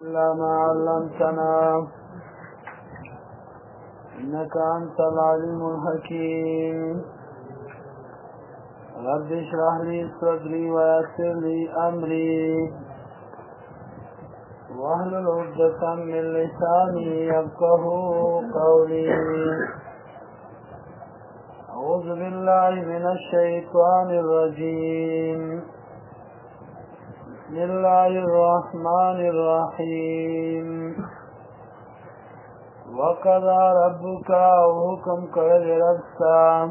إلا ما علمتنا إنك أنت العليم الحكيم. رب اشرح لي صدري ويسر لي أمري واحلل عقدة من لساني يفقهوا قولي. أعوذ بالله من الشيطان الرجيم. بسم الله الرحمن الرحيم. وقضى ربك وحكم کرد ربستا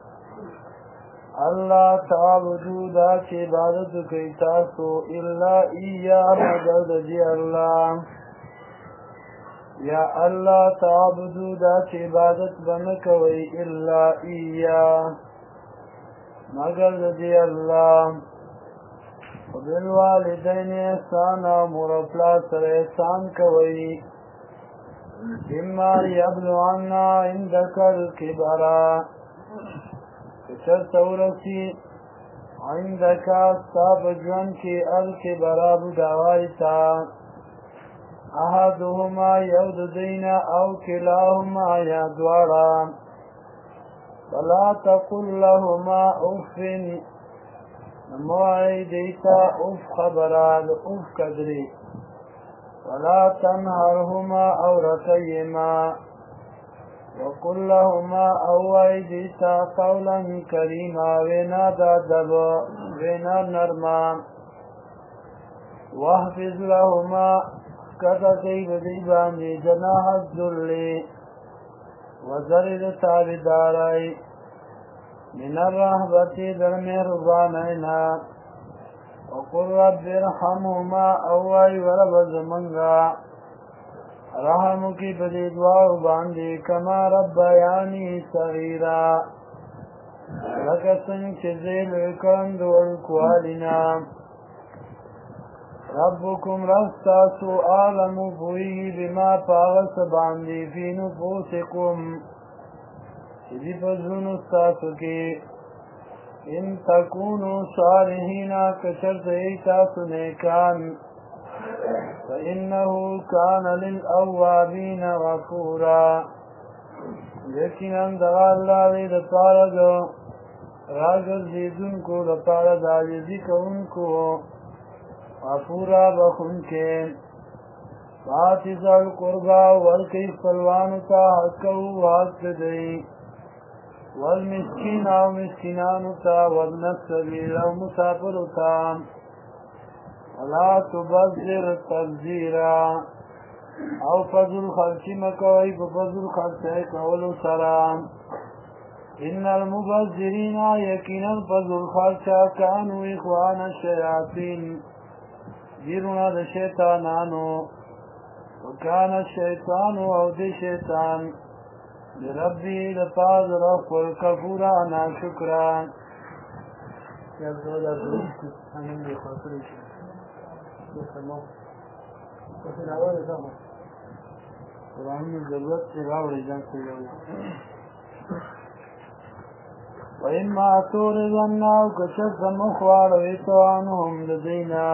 اللہ تعبدو دا چه عبادتو کئی تاسو الا ایا مگر دجی اللہ یا اللہ تعبدو دا چه عبادت بنکوئی الا ایا مگر دجی اللہ وبالوالدین احسانا مور و پلار سر احسان کوئی اما یبلغن عندک الکبر کچر تورسی عندک استاب جون کی الکبر بداوائتا احدهما یود دین او کلاهما یا دوارا فلا تقل لهما اف موعی دیتا اف خبرال اف کدری ولا تنهرهما او رتيما وقل لهما اوعی دیتا قولا کریما وینا دادب وینا نرما واحفظ لهما کتا کئی بدیبانی جناح الذلی وزرد تابدارائی من الرحبتی در مهربانینا وقل رب ارحمهما اوای ورب زمنگا رحمو کی بدی دعاو باندی کما رب یعنی صغیرا لکسن چزیل وکند والکوالنا ربکم رستاسو آلمو بوئی بما پاغس باندی فی نفوسکم چیزی فضلون استاسو کی ان تکونو صالحین کشرت ایتاسو نیکان فإنه کان للأوابین غفورا لیکن دغا اللہ دی دپارا راگر زیدن کو دپارا داجزی کو ان کو غفورا بخون کے فاتز القربا والکی فلوانتا حقو حق دی والمسكين او مسكينانتا وابن السبيل او مسافرتا ولا تبذر تبذيرا او فضل خلچی مکوئی بفضل خلچی کولو سرام ان المبذرین یقینا فضل خلچا کانو اخوان الشیاطین دیرونا دا شیطانانو وکان الشیطان او دی شیطان لربی لپاز رف والکفورا ناشکران یادو دا دروس انم دی خاطرش بسمو کسی نوار ازامو قرآن ضرورت سے راوڑی جان سے جاؤ و اما تورزناو کشت مخوارویتو عنهم لدینا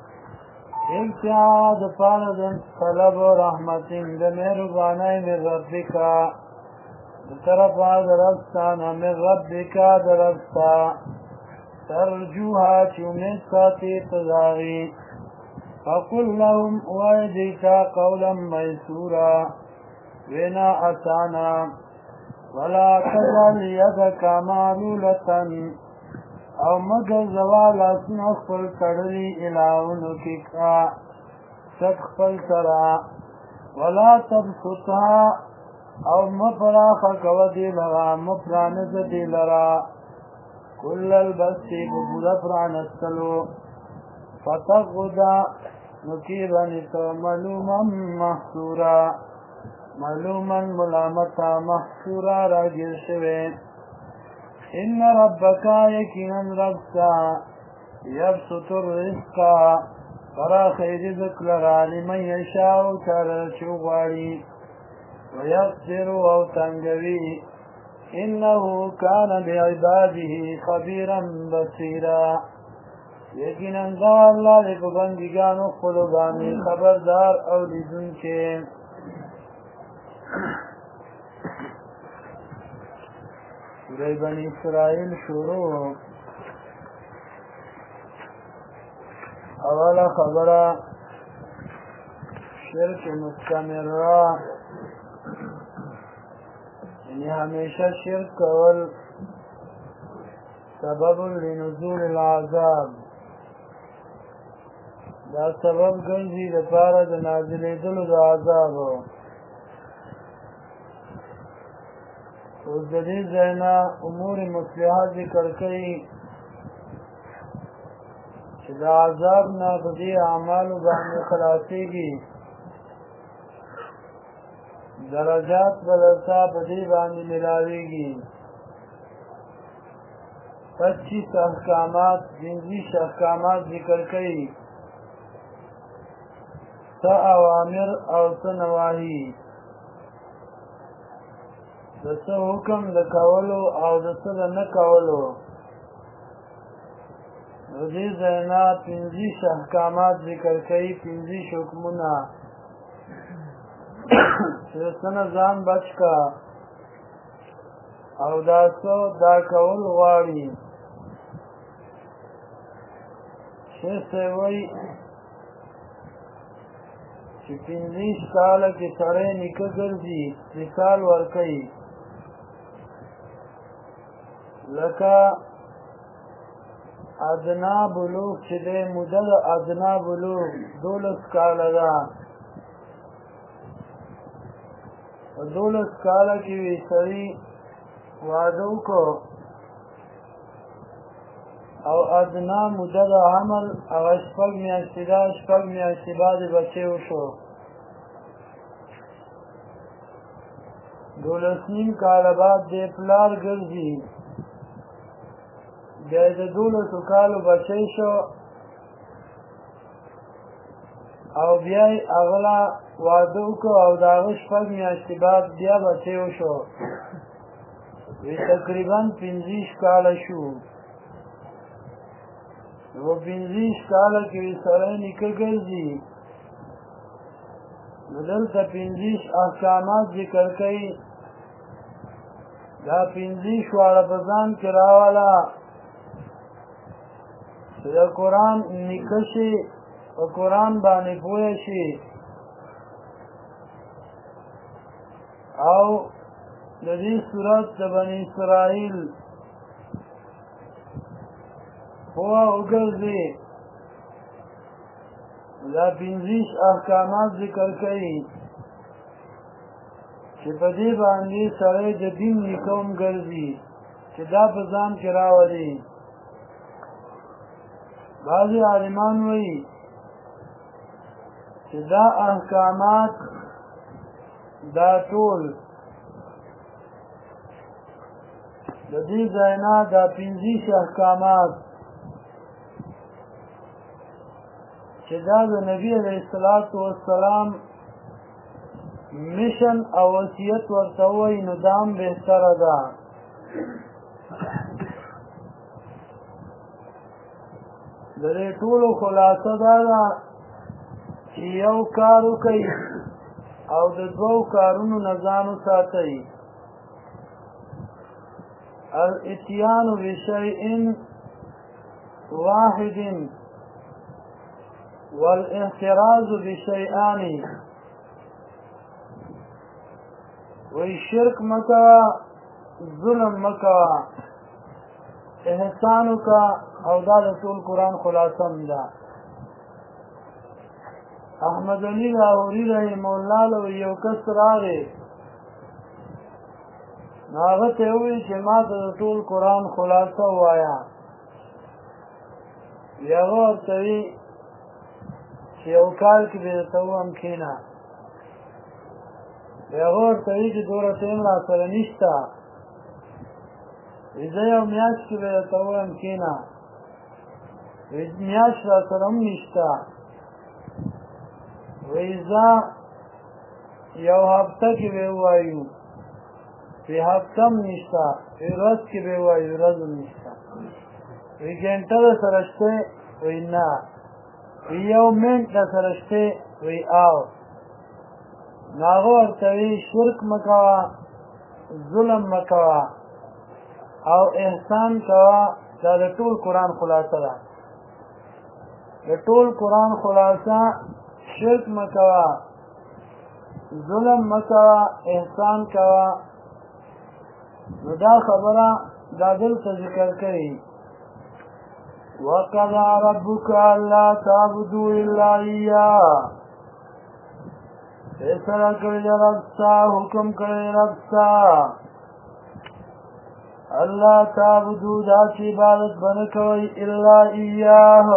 اکتیاد پاردن طلب و رحمتن دمیربانای من ربکا طرف درستا من ربکا درستا ترجوها چومید ساتی تزاغی فقل لهم ویدیتا قولا میسورا وینا اتانا ولا تجعل یدک معلولتا او مگر زوال اسن اخفل کڑلی الہونو کی کا سکفل سرا ولا تبسطها او مفراخ کودی لرا مفرانز دی لرا کل البستی ببود فرانستلو فتقدا نکیبنیتو ملوما محصورا ملوما ملامتا محصورا راگیر شوین ان ربکا یکینا ربکا یبسط الرزقا فراخی رزق لرا لمن یشاو ترچو غاری ويقدر او تنگوی انه كان بعباده خبيرا بصيرا یقینا دا الله دې په بندګانو خپلو باندې خبردار او لیدونکی. سورې بني اسرائیل شروع. اوله خبره شرک مستمره، یعنی همیشه شرک کول سبب لنزول العذاب، دا سبب ګرځي لپاره د نازلېدلو د عذابو. اوس د دې ځای نه امور مصلحه ذکر کوي چې د عذاب نه په دې اعمالو باندې خلاصېږي، درجات به درته په دې باندې ملاوېږي. 25 احکامات 25 احکامات ذکر کوي، څه اوامر او څه نواهي، د څه حکم د کولو او د څه د نه کولو. د دې ځای نه 25 احکامات ذکر کوي، 25 حکمونه چې د څه نه ځان بچ کا او دا څه دا کول غواړي. شیخ صاحب وایي چې 25 کاله کې سړی نیکه ګرځي، مثال ورکوي لکه ادنا بلوغ چې دی، موده د ادنا بلوغ 12 کاله ده. په 12 کاله کې وي سړي واده وکړو او ادنا موده د حمل هغه 6 میاشتې ده، 6 میاشتې بعد بچی وشو. 12 کاله بعد د پلار ګرځي، بیا د 12 کالو بچی شو او بیا یې هغه واده وکړو او د هغه 6 میاشتې بعد بیا بچی وشو. وی تقریبا 25 کاله شو. و 25 کاله کې سړی نیکه ګرځي. نو دلته 25 احکامات ذکر کوي، دا 25 واړه په ځان کې راوله چې د قرآن نیکه شي، په قرآن باندې پوه شي او د دې صورت د بني اسرائیل پوه وګرځي. دا 25 احکامات ذکر کوي چې په دې باندې سړی د دین نیکه هم ګرځي چې دا په ځان کې راولي. بعضې عالمان وایي چې دا احکامات دا ټول د دې ځای نه دا 25 احکامات چې دا د نبي علیه السلام میشن او وصیت ورته وایي، نو دا هم بهتره ده. د دې ټولو خلاصه دا ده چې یو کار وکړئ او د 2 کارونو نه ځان وساتئ. الاتيان بشيء واحد والاحتراز بشيئان. وی شرک مکوا، ظلم مکوا، احسانو کا او دا رسول قرآن خلاصم دا. احمد علی لاہوری رحم الله له یو کس راغی، هغه ته وویل چې ما ته د ټول قرآن خلاصه ووایه. هغه ورته وایي چې یو کال کې به درته ووایم کښېنه. هغه ورته وایي چې دومره ټایم راسره نشته. زه یو میاشت کې به درته ووایم کښېنه. میاشت راسره هم نشته. وایي زه یو هفته کې به ووایو، وی هفته هم نشته. ورځ کې به ووایو، ورځ هم نشته. وی ګنټه درسره شته، وی نه وی یو منټ درسره شته وی او نو هغه ورته وی شرک مه کوه ظلم مه کوه او احسان کوه دا د ټول قرآن خلاصه ده د ټول قرآن خلاصه شرک مه کوه ظلم مه کوه احسان کوه نو دا خبره دا دلته ذکر کوي وقضى ربك الا تعبدوا الا اياه فیصله کړی رب ستا حکم کړی رب ستا الله تعبدو دا چې عبادت بنه کوئ الا ایاه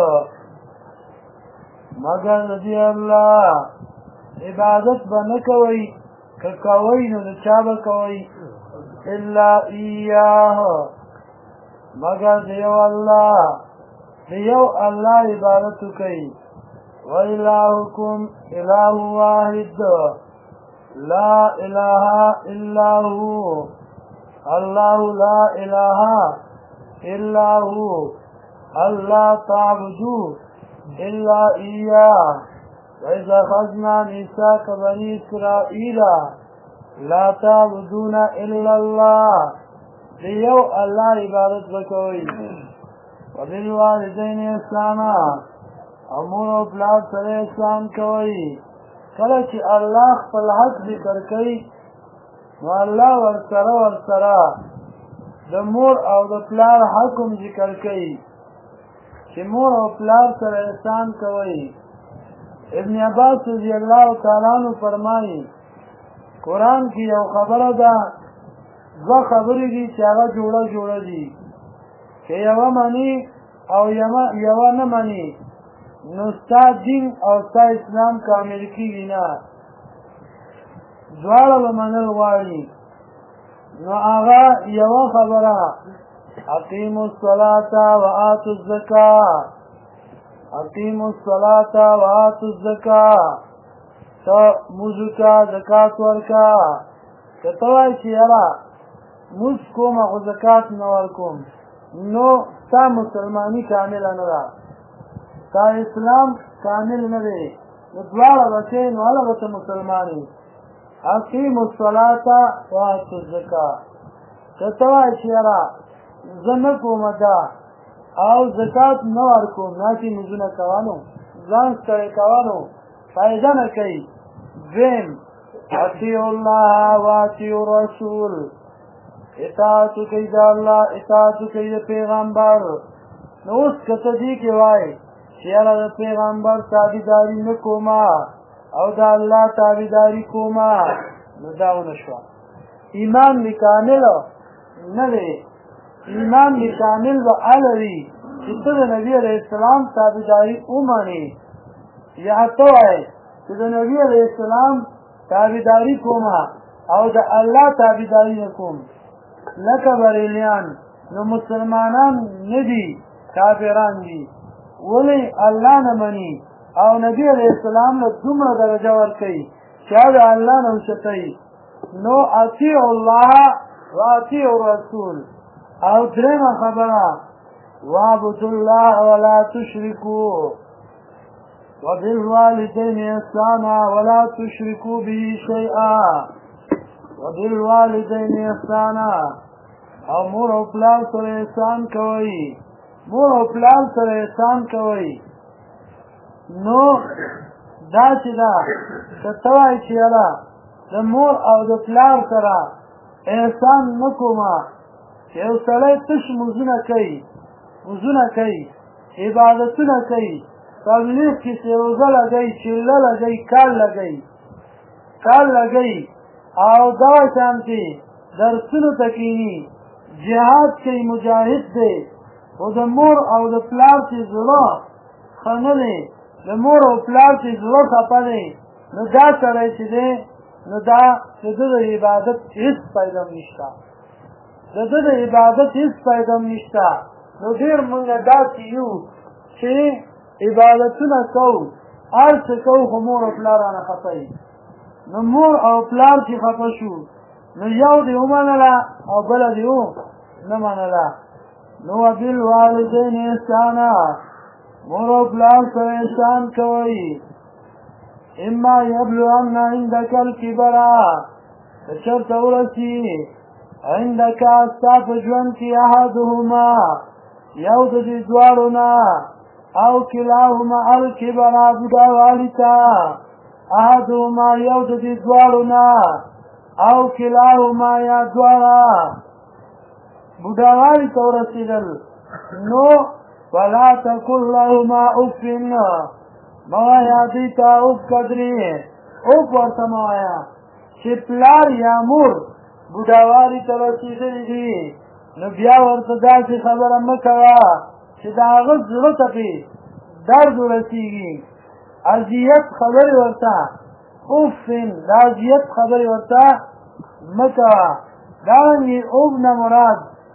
مگر دی الله عبادت بنه کوئ که کوئ نو د چا به کوئ الا ایاه مگر دیو الله دیو الله عبادت کوي وإلهكم إله واحد لا إله إلا هو الله لا إله إلا هو الله تعبدوا إلا إياه وإذا أخذنا ميثاق بني إسرائيل لا تعبدون إلا الله دیو الله عبادت وکوي وبالوالدين إحسانا امور او پلار سره احسان کوي کله چې الله خپل حق ذکر کوي نو الله ورسره د مور او د پلار حق هم ذکر کوي چې مور او پلار سره احسان کوي ابن عباس رضی الله تعالی عنہ فرمایي قرآن کې یو خبره ده دوه خبرې دي چې هغه جوړه دي چې یوه مني او یوه نه مني نو ستا دین او ستا اسلام کامل کیږي نه دواړه به منل غواړي نو هغه یوه خبره اقیموا الصلاة وآتوا الزکاة اقیموا الصلاة وآتوا الزکاة ته مونځ وکړه زکات ورکړه که ته وایې چې یاره مونځ کوم خو زکات نه ورکوم نو ستا مسلماني کامله نه ده تا اسلام کامل نه دی نو دواړه بچې نو هله به ته مسلمان یې اقیموا الصلاة وآتوا الزکاة که ته وایې چې یاره زه نه کومه دا او زکات نه ورکوم ناسې مونځونه کوه نو ځان ستړی کوه نو فایده نه کوي دویم اطیعوا الله واطیعوا الرسول اطاعت کوي د الله اطاعت کوي د پیغمبر نو اوس که ته دې کې وایې چې یاره د پیغمبر تابعداري نه کومه او د الله تابعداري کومه نو دا ونه شوه ایمان مې کامل نه دی ایمان مې کامل به هله وي چې ته د نبي علیه السلام تابعداري ومنې یا ته وایې چې د نبي علیه السلام تابعداري کومه او د الله تابعداري نه کوم لکه بریلیان نو مسلمانان نه دي کافران دي ولې الله نه مني او نبی علیه السلام له دومره درجه ورکوي چې د الله نه اوچتوي نو اطیعوا الله واطیعوا الرسول او درېمه خبره واعبدوا الله ولا تشركوا وبالوالدين إحسانا ولا تشركوا به شيئا وبالوالدين إحسانا او مور او پلار سره احسان کوي مور او پلار سره احسان کوي نو دا چې دا که ته وایې چې یاره د مور او د پلار سره احسان نه کومه چې یو سړی تش مونځونه کوي عبادتونه کوي تبلیغ کې روزه لګوي چله لګوي کال لګوي او دا شانتي درسونو ته کښېني جهاد کوي مجاهد دی خو د مور او د پلار چې زړه ښه نه دی د مور او پلار چې زړه خفه دی نو دا سړی چې دی نو دا د ده د عبادت هېڅ فایده هم نشته نو ډېر مونږ داسې یو چې عبادتونه کوو هر څه کوو خو مور او پلار رانه خفه وي نو مور او پلار چې خفه شو نو یو دې ومنله او بله دې نه منله نو وبالوالدین احسانا مور او پلار سره احسان کوئ. اما یبلغن عندک الکبر، که چېرته ورسي عندک ستا په ژوند کې احدهما یو د دې دواړو نه او کلاهما الکبر بوډاوالي ته، احدهما یو د دې دواړو نه او کلاهما یا دواړه بوډاوالي ته ورسېدل، نو فلا تقل لهما اف، مه وایه دوی ته اف قدرې، اف ورته مه وایه. چې پلار یا مور بوډاوالي ته رسېدلي دي نو بیا ورته داسې خبره مه کوه چې د هغه زړه ته پې درد ورسېږي. اذیت خبرې ورته اوفن، د اذیت خبرې ورته مه کوه. دارنګې اوف نه مراد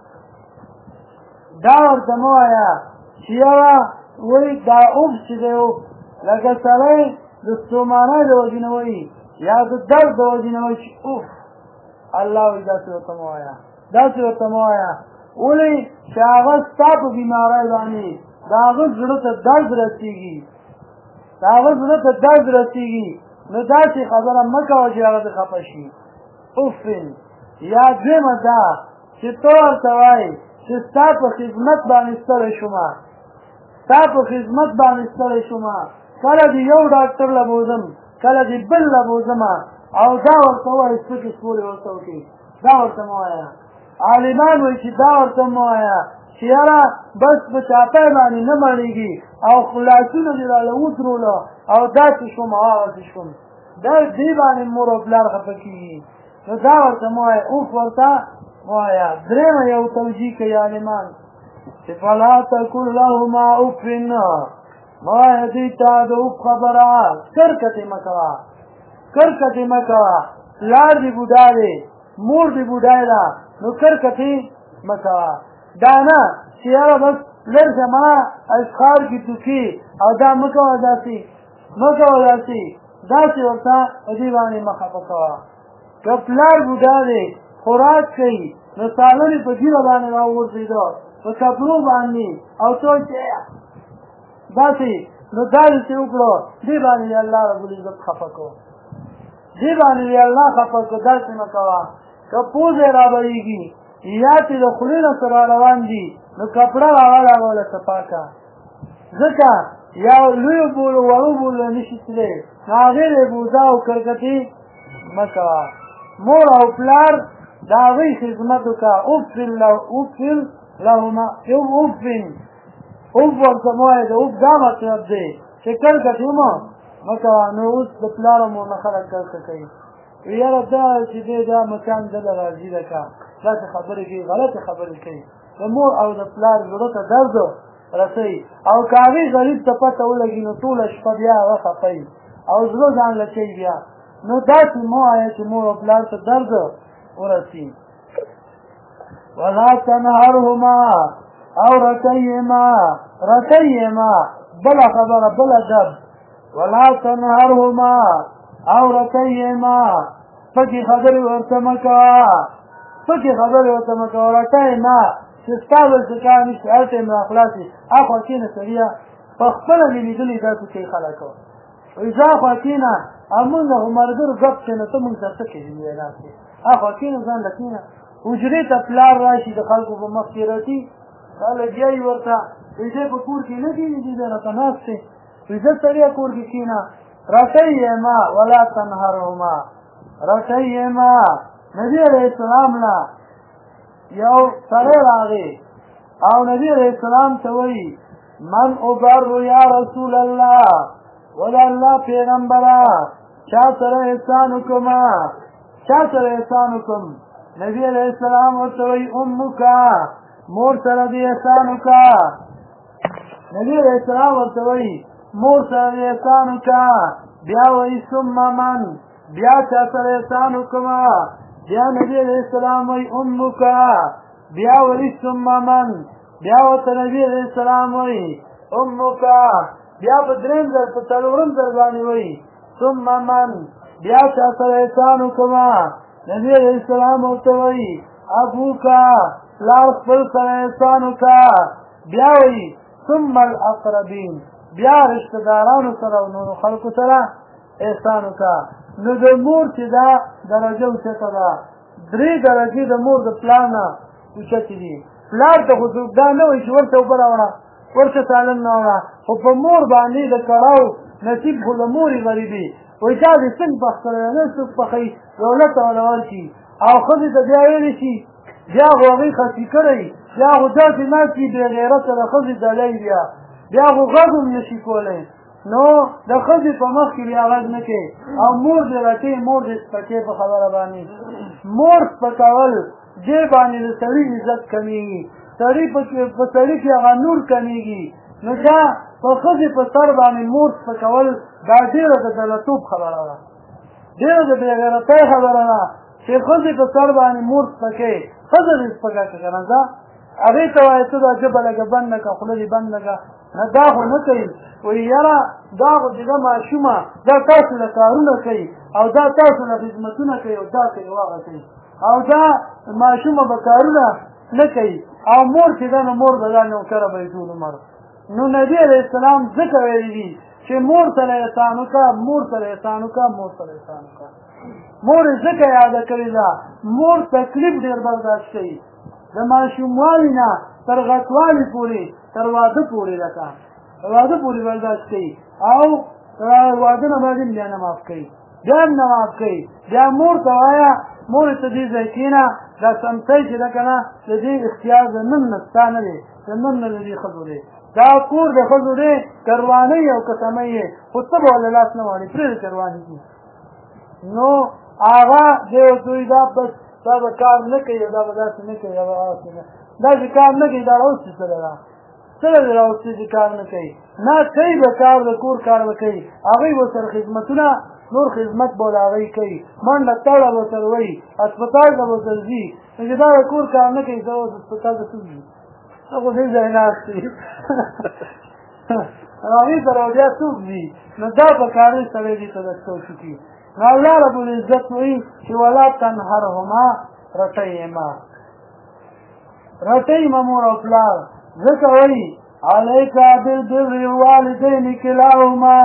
دا ورته مه وایه چې یوه وایي دا اوف چې دی اوف لکه سړی د ستومانۍ د وجې نه وایي یا د درد د وجې نه وایي چې اوف، الله وایي داسې ورته مه وایه، داسې ورته مه وایه. ولې چې هغه ستا په بیمارۍ باندې د هغه زړه ته درد رسېږي، د هغه زړه ته درد رسېږي، نو داسې خبره مه کوه چې هغه دې خفه شي. اوفن. یا دویمه دا چې ته ورته وایې چې ستا په خدمت باندې ستړی شومه، ستا په خدمت باندې ستړی شومه، کله دې یو ډاکټر له بوځم کله دې بل له بوځمه، او دا ورته ووایې سپکې سپورې ورته وکړي، دا ورته مه وایه. عالمان وایي چې دا ورته مه وایه چې یاره بس په چاپی باندې نه مړېږي او خلاصونه دې راله ودروله او داسې شوم او هغسې شوم، دا دې باندې مور او پلار خفه کېږي، نو دا ورته مه وایه، اوف ورته مه وایه. درېیمه یو توجیه کوي عالمان چې فلا تقل لهما اف، مه وایه دوی ته د اوف خبره، کرکتې مه کوه، کرکتې مه کوه. پلار دې بوډا دی، مور دې بوډای ده، نو کرکتې مه کوه. دا نه چې یاره بس لږ زما اسخار کې توکي او دا مه کوه، داسې مه کوه، داسې ورته په دې باندې مه خفه کوه. که پلار بوډا دی خوراک کوي نو سالن یې په ږیره باندې راوغورځېده په کپړو باندې او ته چې داسې، نو داسې چې وکړو دې باندې یې الله ربالعزت خفه کړو، دې باندې یې الله خفه کړو، داسې مه کوه. که پوزې رابهېږي یا چې د خولې نه څه راروان دي نو کپړه راواړوله صفا کړه، ځکه یا لویو بولو وړو بولو نه شي تللی نو هغې ته یې بوزه او کرکتې مه کوه. مور او پلار د هغوی خدمت وکړه. اوفن لهما اوفن، اوف ورته مه وایه، د اوف دا مطلب دی چې کرکتې مه کوه. نو اوس د پلار او مور نه خلک کرکه کوي، یاره دا چې دی دا مکان دله راځي ده که داسې خبرې کوي، غلطې خبرې کوي، د مور او د پلار زړه ته درد رسوي، او که هغې غریب ته پته ولګي نو ټوله شپه بیا هغه خفه او زړه ځان لچوي بیا، نو داسې مه وایه چې مور او پلار ته درد ورسي. ولا تنهرهما او رتیهما بله خبره بل ادب، ولا تنهرهما او رتیهما پکې خبرې ورته مه کوه، پکې خبرې ورته مه کوه، رټی نه چې ستا بل څه کار نشته هر ټایم راخلاصې اخوا کښېنه سړیه، په خپله مې لیدلي داسې کوي خلک، وایي زه اخوا کښېنه او مونږ خو ملګرو ګپ کښېنه ته مونږ سره څه کوې ناستې، اخوا کښېنه ځان له کښېنه. حجرې ته پلار راشي د خلکو په مخ کې رټي، خلک بیایي ورته وایي دی په کور کې نه کښېني، دی دی راته ناست دی، وایي زه سړیه کور کې کښېنه. رټیهما ولا تنهرهما، رټیهما. نبي علیہ السلام نه یو سړی راغی او نبي علیہ السلام ته وایي من ابر یا رسول الله، و د الله پیغمبره چا سره احسان وکړمه، چا سره احسان وکړم؟ نبي علیہ السلام ورته وایي امکه، مور سره دې احسان وکړه. نبي علیہ السلام ورته وایي مور سره دې احسان وکړه. بیا وایي ثم من، بیا چا سره احسان وکړمه؟ بیا نبی علیہ السلام وایي امکه. بیا وایي ثم من، بیا ورته نبی علیہ السلام وایي امکه. بیا په درېیم ځل په څلورم ځل باندې وایي ثم من، بیا چا سره احسان وکړمه؟ نبی علیہ السلام ورته وایي ابوکه، پلار خپل سره احسان وکړه. بیا وایي ثم الاقربین بیا رشتہ دارانو سره او نورو خلکو سره احسان وکړه. نو د مور چې دا درجه اوچته ده، 3 درجې د مور د پلار نه اوچتې دي. پلار ته خو دا نه وایي چې ورته اوبه راوړه، ورته سالن راوړه، خو په مور باندې د کړاو نصیب خو د مورې غریبي وایي دا دې څنګه پخ کړی نه څوک پخوي دولت ته ورکړي او ښځې ته بیا ویلی شي بیا خو هغوی خصي کړی بیا خو داسې ناست وي بې غیرته د ښځې ډلی بیا خو غږ هم نشي کولی. نو د ښځې په مخ کې بیا غږ نه کوي او مور دې رټې مور دې سپکې په خبره باندې. مور سپکول دې باندې د سړي عزت کمیږي، سړي په سړي کې هغه نور کمیږي. نو دا په ښځې په سر باندې مور سپکول دا ډېره د دلتوب خبره ده، ډېره د بېغیرتۍ خبره ده چې ښځې په سر باندې مور سپکې ښځه دې سپکه که که نه ده هغې ته وایي ته دا ژبه لږه بنده که خوله دې بنده که نه دا خو نه کوي. وایي یاره دا خو چې دا ماشومه دا تاسو له کارونه کوي او دا تاسو له خدمتونه کوي او دا کوي واغه کوي او دا ماشومه به کارونه نه کوي او مور چې ده نو مور به دا نوکره به یې ټول عمر. نو نبي علیه السلام ځکه ویلي دي چې مور سره احسان وکړه مور سره احسان وکړه مور سره احسان وکړه. مور یې ځکه یاده کړې ده مور تکلیف ډېر برداشت کوي د ماشوموالي نه تر غټوالي پورې تر واده پورې لکه واده پورې برداشت کوي او واده نه بعد بیا نه معاف کوي بیا هم نه معاف کوي. بیا مور ته وایه مور ته دې ځای کښېنه دا سمڅی چې ده که نه د دې اختیار د نن نه ستا نه دی د نن نه د دې ښځو دی دا کور د ښځو دی کروانۍ او قسمۍ یې خو څه به ورله لاس نه واړي پرېږدي کروانې دي. نو هغه دی ورته وایي دا بس دا به کار نه کوي دا به داسې نه کوي داسې کار نه کوي دا راوستي سره ده څنګه دې راوستي چې کار نه کوي نه کوي به کار د کور کار به کوي هغوی به سره خدمتونه نور خدمت به له هغوی کوي منډه تړه به سره وایي هسپتال ته به سره ځي نو چې دا د کور کار نه کوي زه هسپتال ته څه ځي خو دې ځای ناست وي هغوی سره بیا څوک ځي نو دا به کاري سړی دې ته د څوک کي. نو الله رب العزت وایي چې ولا تنهرهما رټئما رټئما مور او پلار ځکه وایي علیک بالبر الوالدین کلاهما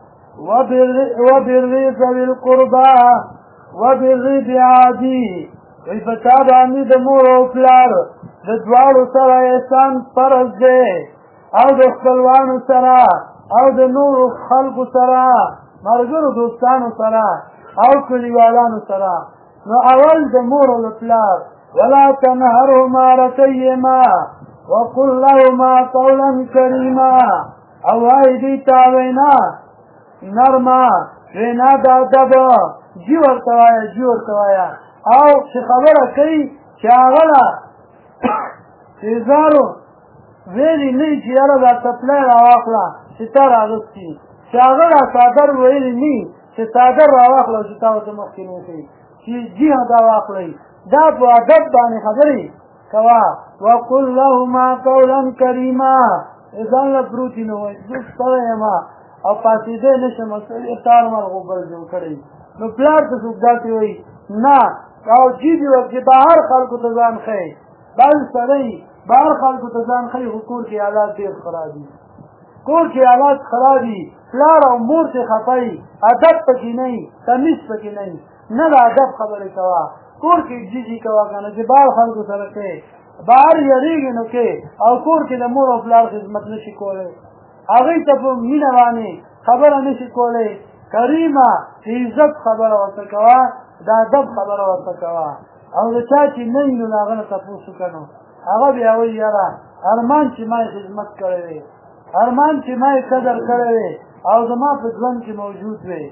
وبر ذوي القربى وبر بعادي وایي په تا باندې د مور او پلار د دواړو سره احسان فرض دی او د خپلوانو سره او د نورو خلکو سره ملګرو دوستانو سره او کلیوالانو سره. نو اول د مور او د پلار ولا تنهرهما رټئما وقل لهما قولا کریما او وایي دوی ته وینا نرمه وینا د ادب جي ورته وایه جي ورته وایه او چې خبره کوي چې هغه له تیزارو ویلي نه وي چې یاره دا څپلی راواخله چې تا راغوستي چې هغه را څادر ویلي نه وي چې څادر راواخله چې تا ورته مخکې نه کوي چې جي دا واخلئ دا په ادب باندې خبرې کوه. وقل لهما قولا کریما ځان له پروتي نه وایي زه ستړی یم او پاڅېدی نه شم افطار مرغوب بل جوړ کړی. نو پلار ته څوک داسې وایي نه او جي دې وکړي بهر خلکو ته ځان ښیي بل سړی بهر خلکو ته ځان ښیي خو کور کې حالات ډېر خراب دي کور کې حالات خراب دي پلار او مور ته خفه وي ادب پکې نه وي تمیز پکې نه وي نه د ادب خبرې کوه کور کې جیجي کوه که نه چې بهر خلکو سره کوې بهر یېرېږي نو کې او کور کې د مور او پلار خدمت نه شي کولی هغوی ته په مینه باندې خبره نه شي کولی کریمه د عزت خبره ورته کوه د ادب خبره ورته کوه او د چا چې نه وي نو د هغه نه تپوس وکړه نو هغه بیا وایي یاره ارمان چې ما خدمت کړی دی ارمان چې ما قدر کړی دی او زما په ژوند کې موجود وی.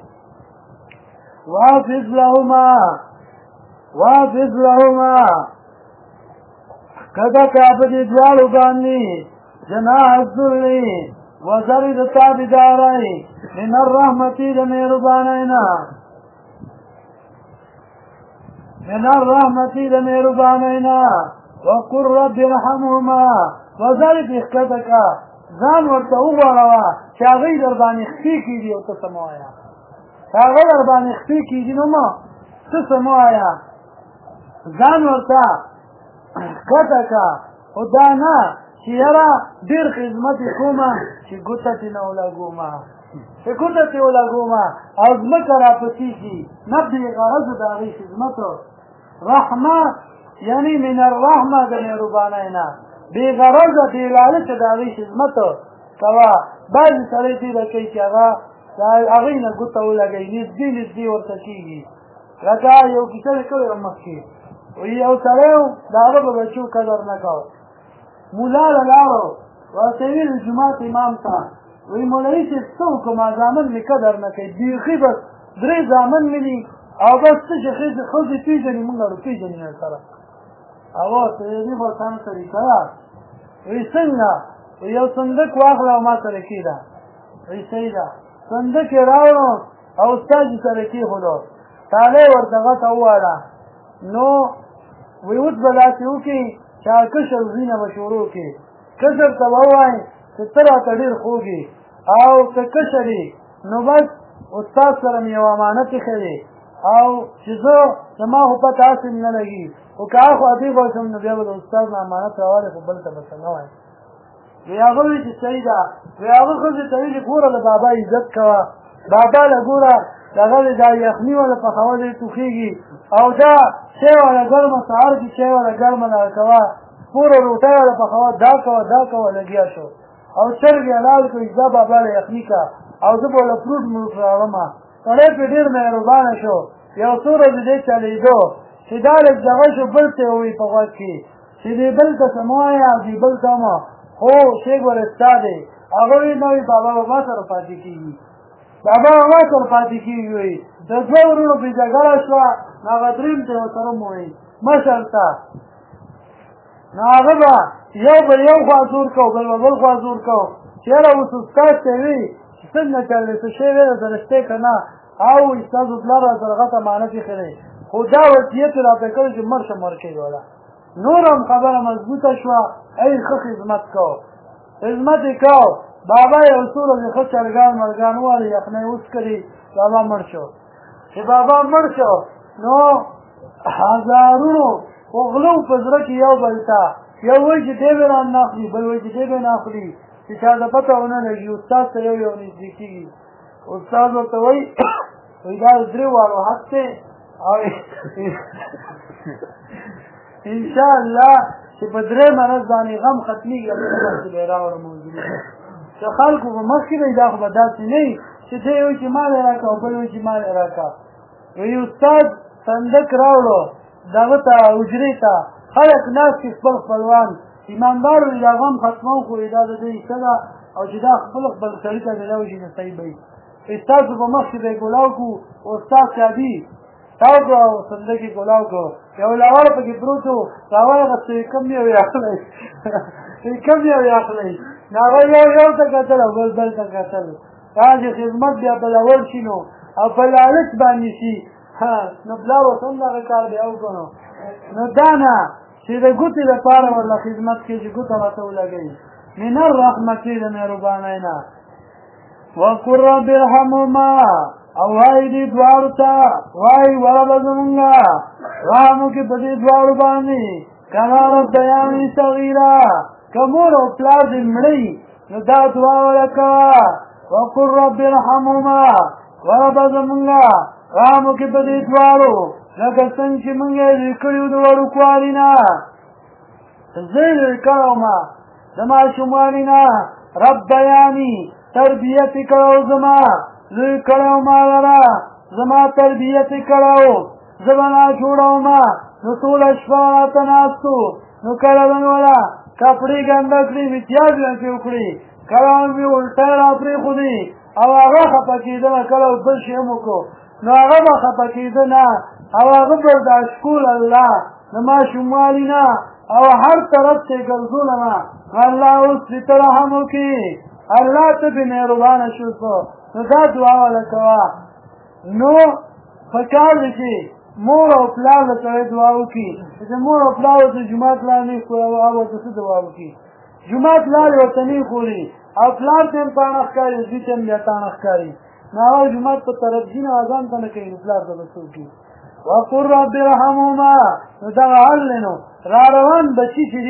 واحفظ لهما کده کا په دې دواړو باندې جناح الذل وزر د تابعدارۍ من الرحمتي د مهربانینا وقل رب ارحمهما وذلك اخکته کا ځان ورته وغواړوه چې هغوی در باندې خفې کېږي او ته څه مه وایه که هغه در باندې خفې کېږي نو ته څه مه وایه ځان ورته ښکته که خو دا نه چې یاره ډېر خدمت یې کومه چې ګوته ترې نه ولګومه چې ګوته ترې ولګومه او ځمکه راپسېږي نه بې غرضه د هغې خدمت رحمه یعنی من الرحمه د مهربانۍ نه بې غرضه بې لالچه د هغې خدمت کوه بعضې سړی تېره کوي چې هغه د هغې نه ګوته ولګوي نږدې نږدې ورته کېږي لکه یو کیسه مې کړې وه مخکې یو سړی و د هغه په بچو قدر نه کوه مولا له لاړو ورته یې ویل جومات امام ته وایي مولوي صاحب څه وکړم زامن مې قدر نه کوي بیخي بس 3 زامن مې دي او بس څه چې ښځې پېژني مونږ اړو پېژني سره هغه ورته دې خو سمه طریقه ده وایي څنګه یو صندوق واخله او ما سره کېږده وایي صحیح ده صندوق یې راوړو او استاد یې سره کېښودو تالی ورته غټه وواړه نو وایي اوس به داسې وکړي چې کشر زوینه به شروع کړي کشر ته به ووایي چې ته راته ډېر خوږ یې او که کشر یې نو بس استاد سره مې یو امانت ایښی دی او چې زه زما خو پته هسې نه لګي خو که هخوا دې به شم نو بیا به د استاد نه امانت راوالی خو بل ته به څه نه وایم وی هغه وایي چې صحیح ده وی هغه ښځې ته ویلي ګوره د بابا عزت کوه بابا له ګوره دغه دی دا یخني والا پخول دی ټوخېږي او دا چای والا ګرمه سهار کې چای والا ګرمه دغه کوه پوره روټۍ والا پخوه دا کوه لګیا شو او چرګ یې حلال کړي ځه بابا له یخني کا او زه به له فروټ مروټ راوړمه سړی پرې ډېر مهربانه شو یو څو ورځې دی چلېدو چې دا لږ دغه شو بل ته یې ووایي په غوږ کې چې دې بل ته څه مه وایه دې بل ته مه هو شیخ ور ستا دی هغه وایي نه وایي بابا به ما سره پاتې کېږي بابا به ما سره پاتې کېږي وایي د 2 ورونو پرې جګړه شوه نو هغه درېیم ته یې ورسره م وایي مشر ته نو هغه به یو بل یو خوا زور کو بل به بل خوا زور کو چې یاره اوس استاد ته یې وایي چې څنګه چلې څه شی وی درسره شته که نه او ستاسو پلار راسره غټه امانت ایښی دی خو دا وصیت یې راته کړی چې مړ شم ورکوي وله نور هم خبره مضبوطه شوه ای ښه خدمت کو خدمت یې کو بابا یو څو ورځې ښه چرګان مرګان ووهلې یخنۍ وڅکلې بابا مړ شو چې بابا مړ شو نو هزارونو غلو په زړه کې یو بل ته یو وایي چې دی به رانه اخلي بل وایي چې دی به نه اخلي چې چا ته پته ونه لګي استاد ته یو نږدې کېږي استاد ورته وایي دا 3 واړو حق دی او انشاءالله چې په 3 مرض باندې غم ختمېږي چې به یې راوړم چې خلکو په مخکې دی دا خو به داسې نه وي چې دی وایي چې مال یې راکړه او بل وایي چې مال یې راکړه وایي استاد صندوق راوړو دغه ته حجرې ته خلک ناست دي خپل خپلوان ایماندار وایي دا غم ختموم خو دا د دې حصه ده او چې دا خپل سړي ته دا وایي نه صحیح به وي ستاسو په مخکې دی ګولاو کړو استاد صاحبي تاو کړو او صندوق یې ګولاو کړو یو لاوړ پکې پروت و راواغسته یې کم یو یې اخلی کم یو یې اخلی نو هغه یو ته کتل او بل ته کتل دا چې خدمت بیا بلول شي نو او په لالچ باندې شي نو پلار اوس هم دغه کار بیا وکړو نو دا نه چې د ګوتې لپاره ورله خدمت کې چې ګوته ورته ولګوي من الرحمتې د مهربانۍ نه وقل رب ارحمهما او وای دې دواړو ته وای وربه زمونږه رحم وکړي په دې دواړو باندې کما ربیاني صغیرا که مور او پلار دې مړی نو دا دعا ورکوه وقل رب ارحمهما وربه زمونږه رحم وکړي په دې دواړو لکه څنګه چې مونږ یې لوی کړي وو د وړوکوالي نه زه یې لوی کړم د ماشوماني نه ربیاني تربیت کړو زما لوی کړو ما لره زما تربیت کړو زما جوړو ما نو ټوله شپه راته ناستو نو کله به مې وله کپړې ګنده کړي متیاز لکې وکړي کله مې الټی را پرېښودې او هغه خفه کېده نه کله بل شی هم وکړو نو هغه به خفه کېده نه او هغه برداشت کول الله د ماشوموالي نه او هر طرف ته یې ګرځولمه الله اوس دې ته رحم وکړي الله ته دې مهربانه شو نو دا دعا وله کوه نو پکار دی چې مور او پلار له سره دعا وکړي چې مور او پلار ورته جومات لار نه ښکړي هغه ورته څه دعا وکړي جومات لار ورته نه ښوري او پلار ته هم تاڼه ښکاري دوی ته هم بیا تاڼه ښکاري نو هغه جومات په طرف ځي نو اذان ته نه کوي نو پلار ته به څه وکړي وقل رب ارحمهما نو دغه حل دی نو را روان بچي چې دي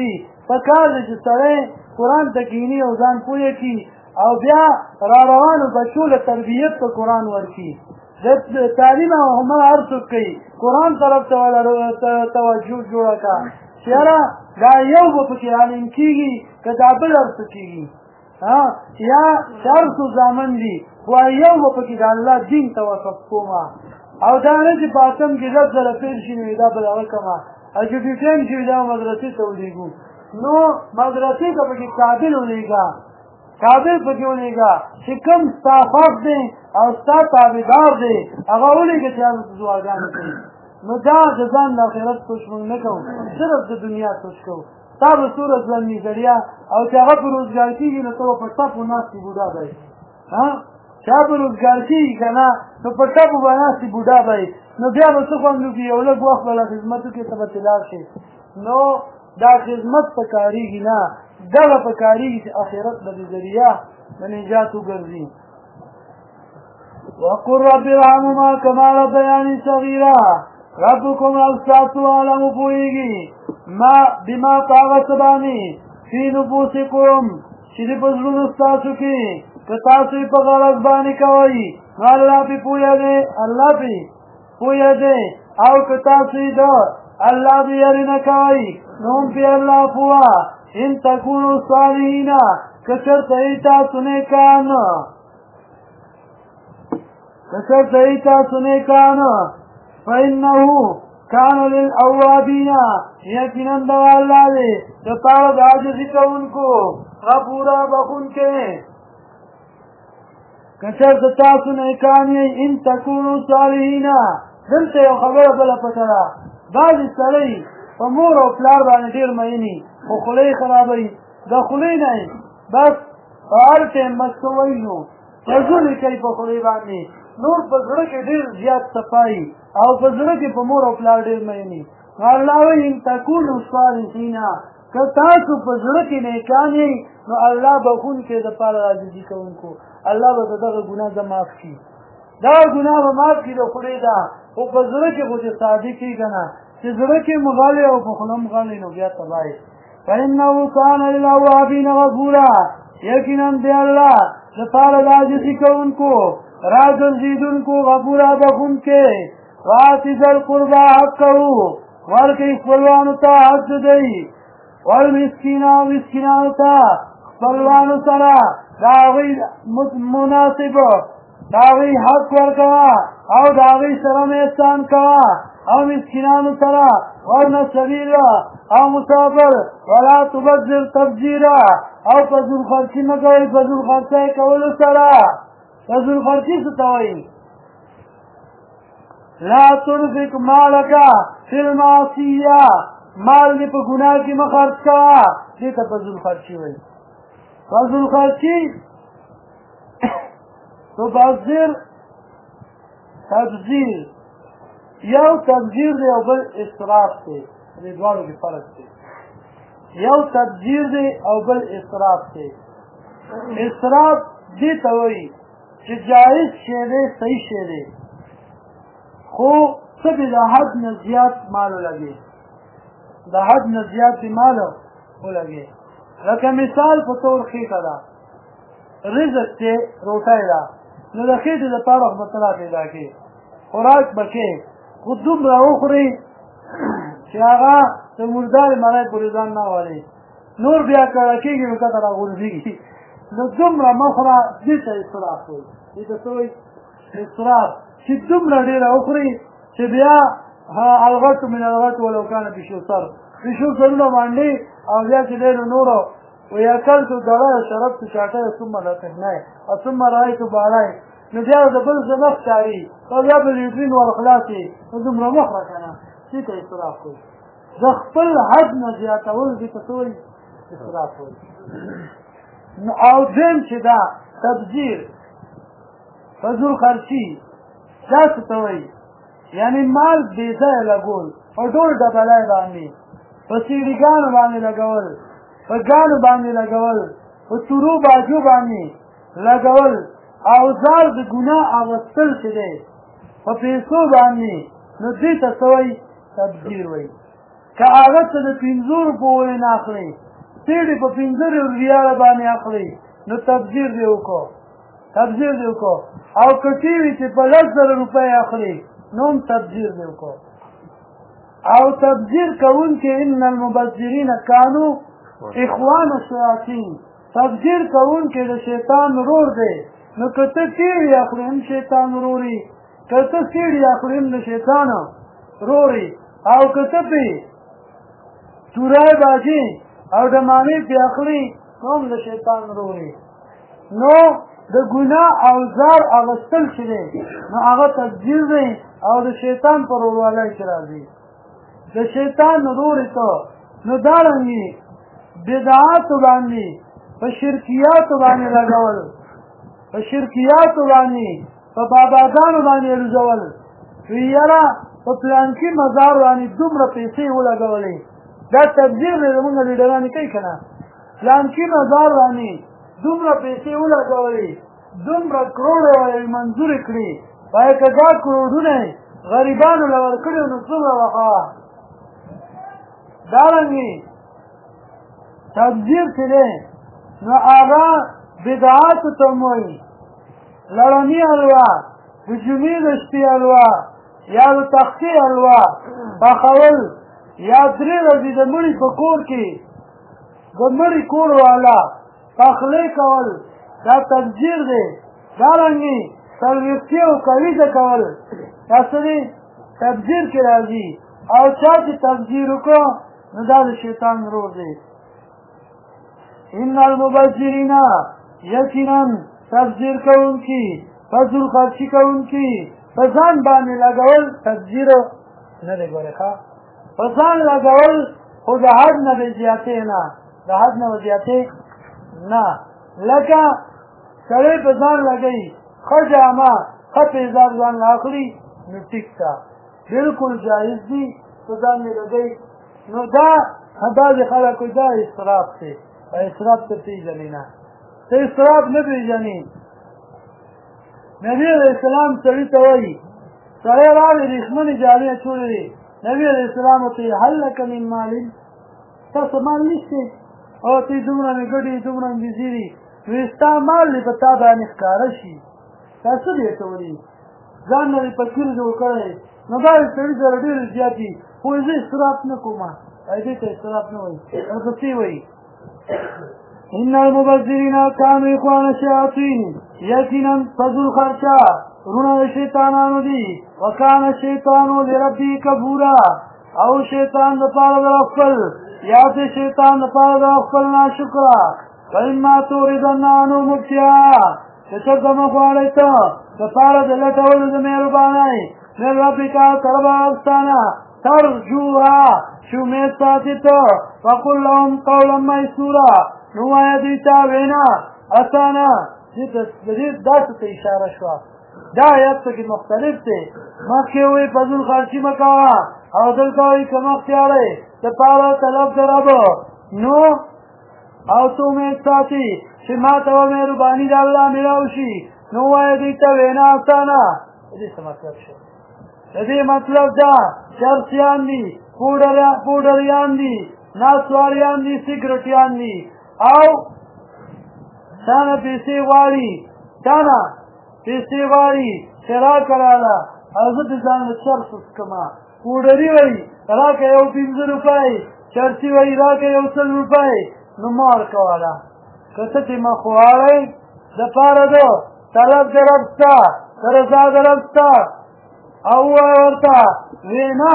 پکار دی چې سړی قرآن ته کښېني او ځان پوه کړي او بیا را روانو بچو له تربیت په قرآن ورکړي. د تعلیم او هنر هر څوک کوي، قرآن طرف ته توجه جوړه کړه چې یاره دا یو به پکې عالم کېږي که دا بل هر څه کېږي، یا هر څو زامن دي خو یو به پکې د الله دین ته وقف کومه او دا نه چې په اتم کې لس ځله فیل شي نو دا به دغه کمه او چې ډیټین شي دا مدرسې ته ولېږو. نو مدرسې ته پکې قابل ولېږه، قابل پکې ولېږه چې کوم ستا خوښ دی او ستا تابعدار دی هغه ولېږه چې هغه دعاګانې کوي. نو دا د ځان د آخرت سوچ موږ نه کوو، صرف د دنیا سوچ کوو. تا به څومره ژوند نظریه او چې هغه په روزګار کېږي نو ته به په ټپو ناستې بوډا به یې، چې هغه په روزګار کېږي که نه نو په ټپو به ناستې بوډا به یې، نو بیا به څه خوند وکړي، یو لږ وخت به له خدمتو کې ته به تلار شي. نو دا خدمت پکارېږي نه، دغه پکارېږي چې آخرت به د ذریعه د نجات وګرځي. وقل رب ارحمهما کما ربیاني صغیرا، ربکم رب ستاسو عالم پوهېږي ما بما په هغه څه باندې فی نفوسکم چې دې په زړونو ستاسو کې که تاسو یې په غرض باندې کوئ نو الله پې پوهه دی، الله پې پوهه دی، او که تاسو یې د الله د یارې نه کوئ نو هم پې الله پوهه. ان تکونو صالحین که چېرته یې تاسو نیکان، که چېرته یې تاسو نیکان فإنه کان للأوابین، یقینا دغه الله دی دپاره د عاجزي کوونکو غفوره بخونکی. که چېرته تاسو نیکان یئ ان تکونو صالحین، دلته یو خبره بله پټه ده، بعضې سړی په مور او پلار باندې ډېر میني خو خوله یې خرابوي، د خولې نه یې بس په هر ټایم بس څه وایي نو تزونې کوي په خولې باندې، نور په زړه کې ډېر زیات صفایي او په زړه کې په مور او پلار ډېر میني. الله وایي ان تکونو صالحین، که تاسو په زړه کې نیکان یئ نو الله بخونکی دپاره عاجزي کوونکو، الله به د دغه ګناه زه معاف کړي، دغه ګناه به معاف کړي د خولې ده، خو په زړه کې خو چې صادق یې که نه چې زړه کې مغالې او په خوله مغالې نو بیا تباه یې. فإنه کان للأوابین غفورا، یقینا دی الله دپاره د عاجزي کوونکو راګرځېدونکو غفوره بخونکی. وآتِ ذا القربى حقه، ورکړئ خپلوانو ته حق د دی، والمسکین او مسکینانو ته خپلوانو سره د هغوی مناسب د هغوی حق ورکوه او د هغوی سره مې احسان کوه، او مسکینانو سره ورنه سبیله او مسافر ولا تبذر تبذیره، او فضول خرچي مه کوئ فضول خرچۍ کولو سره. فضول خرچي څه ته وایي؟ لا تنفق مالک فی المعصیه، مال دې په ګناه کې مه خرڅ کوه، دې ته فضول خرچي وایي. فضول خرچي تبذر تبذیر، یو تبذیر دی او بل اسراف دی، دې دواړو کې فرق دی. یو تبذیر دی او بل اسراف دی. اسراف دې ته وایي چې جایز شی دی، صحیح شی دی، خو څه دې د حد نه زیات مال ولګي، د حد نه زیات دې مال ولګي. لکه مثال په طور خېټه ده، رزق دی روټۍ ده، نو د خېټې دپاره خو به ته را پیدا کړې، خوراک به کې خو دومره وخورې چې هغه د مردارې مړی پورې ځان نه والي، نور بیا کړه کېږي نو کته را غورځېږي. نو دومره مه خوره، دې ته اسراف وایي. دې ته څه وایي؟ اسراف، چې دومره ډېره وخوري چې بیا الغټ من الغټ ولو کان پیشو سر، پیشو سرونه باندې او بیا چې دی نو نورو ویاکلتو دړه شربت چاټه ثم لا تهنای ثم رأیتو بالای، نو بیا د بل څه نه ښکاري او بیا به لیټرین ور خلاصې، نو دومره مه خوره که نه، دې ته اسراف کوي. د خپل حد نه زیاتول دې ته څه وایي؟ اسراف وایي. او دویم چې دا تبذیر فضول خرچي دا څه ته وایي؟ یعنې مال بې ځایه لګول، په ډول ډبلی باندې، په سیډیګانو باندې لګول، په ګانو باندې لګول، په تورو باجو باندې لګول، او ځار د ګناه اغوستل چې دی په پیسو باندې، نو دې ته څه وایي؟ تبذیر وایي. که هغه څه د 500 روپو ولې نه اخلئ سیډې په 15 ریاله باندې اخلي نو تبذیر دې وکړو او که ټي وي چې په 10,000 روپۍ اخلي نو هم تبذیر دې وکړو او تبذیر کوونکي ان المبذرین کانوا اخوان الشیاطین تبذیر کوونکي د شیطان ورور دی نو که ته ټي وي اخلي هم شیطان وروري که ته سیډې اخلي هم د شیطان وروري او که ته پې تورای باجي او ډمانې پې اخلي نو هم د شیطان وروري نو د ګناه او زار اغوستل چې دی نو هغه تبذیر دی او د شیطان پر وروالی کې راځي د شیطان وروري ته نو دارنګې بدعاتو باندې په شرکیاتو باندې لګول په شرکیاتو باندې په باباګانو باندې لوزول وی یاره په پلانکي مزار باندې دومره پیسې ولګولې دا تبذیر دی زمونږ لیډران کوي که نه پلانکي مزار باندې دومره پیسې ولګولې دومره کروړه یې منظورې کړي باید که دا کروړونه غریبانو له ورکړي نو څومره وخواه دارنګې تبذیر چې دی نو هغه بدعاتو ته م وایي لړني حلوا د جمعې د شپې حلوا یا د تختې حلوا پخول یا 3 ورځې د مړي په کور کې د مړي کور والا پخلی کول دا تبذیر دی دارنګې څلوېښتې او کلیزه کول دا څه دی تبذیر کې راځي او چا چې تبذیر وکړو نو دا د شیطان ورور دی ان المبذرین یقینا تبذیر کوونکي فضل خرچي کوونکي په ځان باندې لګول تبذیر نه دی ګورې ښه په ځان لګول خو د حد نه دی زیاتې نه د حد نه زیاتې نه لکه سړی په ځان لګوي ښه جامه ښه پیزار ځان له اخلي نو ټیک ده بلکل جایز دي په ځان یې لګوي نو دا بعضې خلک وایي دا اسراف دی اسراف ته پېژنې نه ته اسراف نه پېژنې نبي علیه السلام سړي ته وایي سړی راغی ریښمنې جامې اچولې وې نبي علیه السلام ورته وایي هل لک من مال تاسو مال نشته او ته دومره مې ګډې دومره مې بېزي دي وایي ستا مال دې په تا باندې ښکاره شي تا څه دې ته وایي ځان نه دې فقیر جوړ کړی نو دا سړي سره ډېر زیات دي خو زه اسراف نه کوم دې ته اسراف نه وایي هغه څه وایي ان المبذرین کانوا اخوان الشیاطین یقینا فضل خرچا رونه شیطانانو دي وکانه الشیطان لربه کفورا او شیطان د پاره د خپل یا د شیطان د پاره د خپل ناشکرا فإما تورضن عنه مبتیا چې دمه غواړی ته د پاره د لټولو د مهربانۍ من ربک طرف افستانه ترجوها شومید ساتي ته وقل لهم قولا میسورا نو وایه دوی ته وینا اسانه داسې ته اشاره شوه دا آیت پکې مختلف دی مخکې وایي فضل خرچي مه کوه او دلته وایي که مخکې اړی د پاره طلب د رب نو او ته امید ساتي چې ما ته به مهرباني د الله میلاو شي نو وایه دوی ته وینا اسانه د دې څه مطلب شو د دې مطلب دا چرسیان دي پوډریان دي ناسواریان دي سګرټیان دي او تانه پیسې غواړي چې راکړه راله او زه د ځان له چرس وڅکمه پوډري وایي راکړه یو 15 روپۍ چرسي وایي راکړه یو 100 روپۍ نو مه ورکوله که ته چې مخ غواړئ دپاره د طلب د رب ستا د رضا د رب ستا او ووایه ورته وینا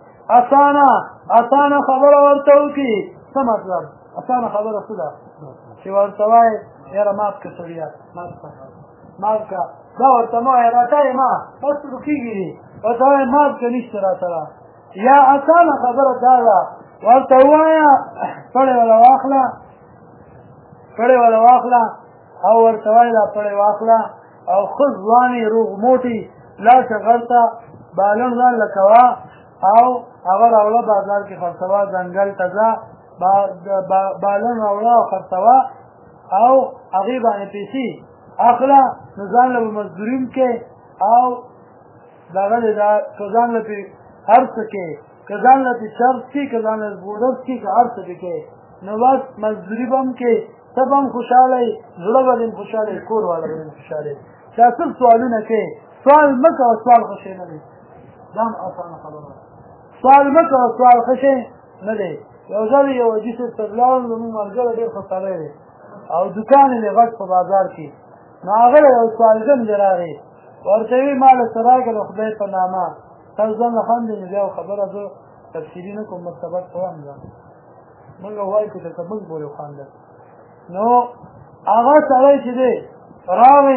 اسانه خبره ورته وکړي څه مطلب اسانه خبره څه ده چې ورته وایې یاره ماف که سړیه ماف که دا ورته مه وایه راته یې ما بس رکېږي دي ورته وایې ماف که نشته راسره یا اسانه خبره دا ده ورته ووایه پړې وله واخله او ورته وایه دا پړې واخله او ښه ځوانې روغ موټي لاشه غر ته بالون ځان له کوه او هغه راوړه بازار کې خرڅوه ځنګل ته ځه بالون راوړه او خرڅوه او هغې باندې پیسې اخله نو ځان له به مزدورین کې او دغه که ځان له پې هر څه کې که ځان له پې چرس کې که ځان له بوډس کې که هر څه پې کې نو بس مزدوري به هم کې ته به هم خوشحاله یې زړه به دې خوشحاله یې کور والا به دې خوشحاله یې دا ټول سوالونه کوې سوال مه کوه سوال ښه شی نه دی دا هم اسانه خبره ده سوال مه کوه سوال ښه شی نه دی یو ځل یو حاجي صاحب ته ولاړم زموږ ملګری ډېر ښه سړی دی او دوکان یې دی غټ په بازار کې نو هغه له یو سوالګن دی راغی ورته وي ما له څه راکړه خدای په نامه تاسو ځان له خندې نو بیا خبره زه تفصیلي نه کوم سبق کوم زه موږ وایو چې درته موږ بولو خاندل نو هغه سړی چې دی راغی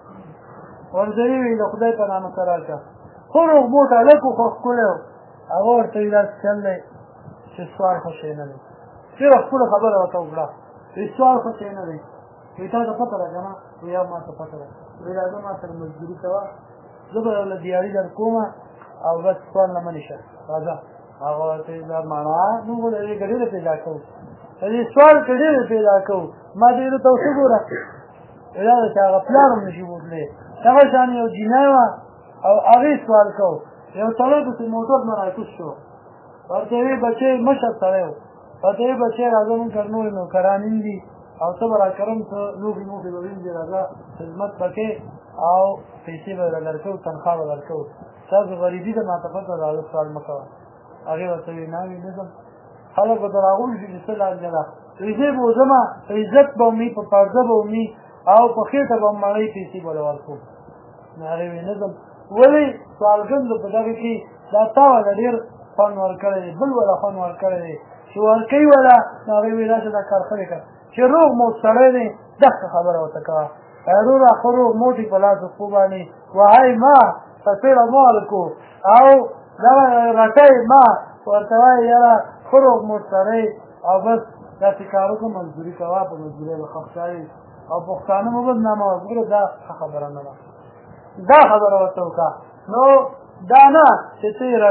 ورته وي د خدای په نامه څه راکړه خو روغ موټ هلک و خو ښکلی و هغه ورته وي داسې چل دی چې سوال ښه شی نه دی ډېره خپله خبره ورته وکړه وایي سوال ښه شی نه دی وایي تا ته پته ده که نه وایي یا ما ته پته ده وایي راځه ما سره مزدوري کوه زه به له دیاري در کومه او بس سوال نه منې شه راځه هغه ورته وایي دا مانا موږ د دې ډېره پیدا کوو د دې سوال کې ډېره پیدا کوو ما دې ته اوس وګوره دا ده چې هغه پلار هم نشي بوتلی هغه شان یو جینۍ وه او هغې سوال کوو یو سړی پسې موټر نه راکوز شو ورته وایي بچی مشر سړی و ورته وایي بچی راځه مونږ کر نورې نوکران دي او ته به راکرم څه لوښي موښي به وینځې راځه خدمت به کې او پیسې به درکوو تنخوا به درکوو ستاسو غریبي ده ماته پته ده هغه سوال مه کوه هغې ورته وایي نه وي نه ځم خلک به در راغونډ شي چې څه لانجه ده وایي زه به وځمه عزت به ومي په پرده به ومي او په خېټه به مړۍ پیسې به له ورکوم نو هغې وایي نه ځم ولې سوالګن په دغه کې دا تا وله ډېر خوند ورکړی دی بل وله خوند ورکړی دی چې ورکوي وله نو هغې وایي راسه دا کار ښه دی که چې روغ موټ سړی دی دغه خبره ورته کوه وروره ښه روغ موټ یې په لاس پښو باندې وهی ما څپېړه مه ورکو او دغه رټی ما ورته وایي یاره ښه روغ موټ سړی او بس داسې کار وکړه مزدوري کوه په مزدورۍ به ښه ښکاري او پښتانه مه بدناموه ګوره دا ښه خبره نه ده دا خبره ورته وکړه نو دا نه چې ته یې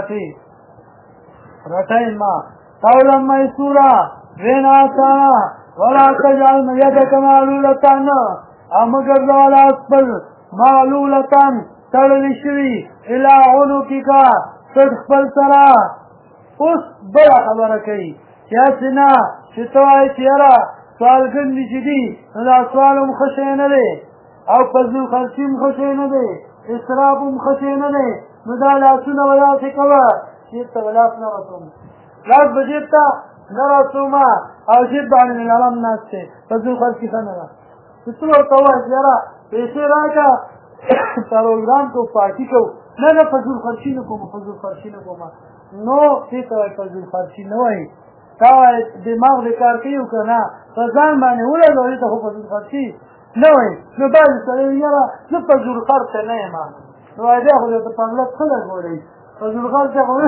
رټی ما قولا میسورا وینا آسانه ولا تجعل یدک معلولة او مه ګرځوه لاس خپل معلولة تړلې شوي الی عنقک سټ خپل سره اوس بله خبره کوي چې هسې نه چې ته وایې چې یاره سوالګن دي چې دي نو دا سوال هم ښه شی نه دی او فضل خرچي هم ښه شی نه دی اسراف هم ښه شی نه دی نو دا لاسونه به داسې کوه جیب ته به لاس نه رسوم لاس به جیب ته نه رسومه او جیب باندې مې لړم ناست دی فضل خرچي ښه نه ده چې ته ورته ووایې چې یاره پیسې راکړه پروګرام کوو پارټي کوو نه نه فضل خرچي نه کوم فضل خرچي نه کومه نو دې ته وایي فضل خرچي نه وایي تا وایي دماغ دې کار کوي او که نه په ځان باندې ولګوه دې ته خو فضل خرچي نه وایي نو بعضې سړی وایي یاره زه فضل خرچه نه یم نو وایي بیا خو درته پنګلت ښه لګولی فضل خرچه خو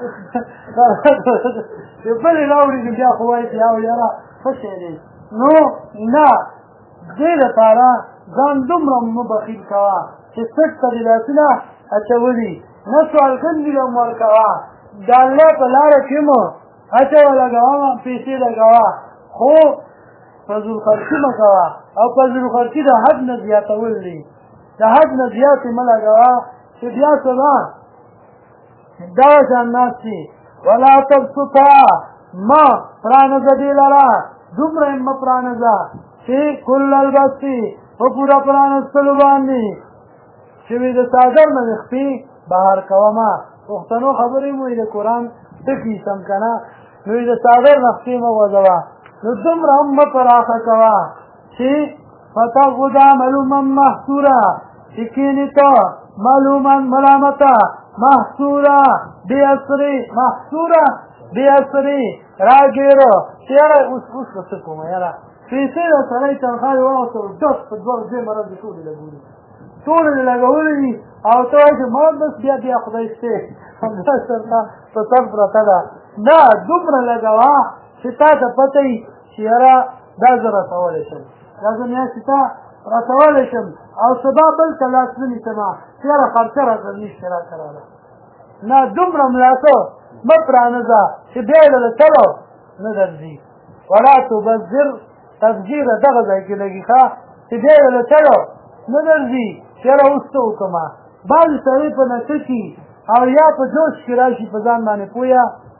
چې بلې راوړي نو بیا خو وایي چې یاره ښه شی دی نو نه دې لپاره ځان دومره مه بخیل کوه چې سټ ته دې لاسونه اچولي نه سوالګن دي هم ورکوه د الله په لاره کې مو اچوه لګوه پیسې لګوه خو فضل خرچي مه کوه او فضل خرچي د حد نه زیاتول دي د حد نه زیاتې مه لګوه چې بیا څه ده دغه شان ناست دي ولا تبسطه مه پرانځه دې لره دومره یې مه پرانځه چې کل البسطې په پوره پرانستلو باندې چې وي د څادر نه ویښتې بهر کومه پښتنو خبرې مو د قرآن ټکي سم که نه نو د څادر نقطې مه غځوه نو دومره هم مه پراخه کوه چې فتغدا ملوما محصوره چې کښېنې ته ملوما ملامته محصوره بې اثرې محصوره بې اثرې راګېره چې یاره اوس به څه کومه یاره پیسې د سړی تنخوا یې واغوسته ډس په دوه مرضې ټولې لګولي ټولې دې لګولې دي او ته وایې چې ما بس بیا خدای شته همدا سرته په سر پرته ده نه دومره لګوه چې تا ته پته وي چې یاره دا زه رسولی شم دا زه میاشتې ته رسولی شم او سبا بل ته لاس نه نیسمه چې یاره خرچه راته نشته راته راله نه دومره ملاته مه پرانځه چې بیا یې له چلو نه درځي ولا تبذر تبذیر دغه ځای کې لګي ښه چې بیا یې له چلو نه درځي چې یاره اوس څه وکړمه بعضې سړی په نشه کې او یا په جوش کې راشي په ځان باندې پویه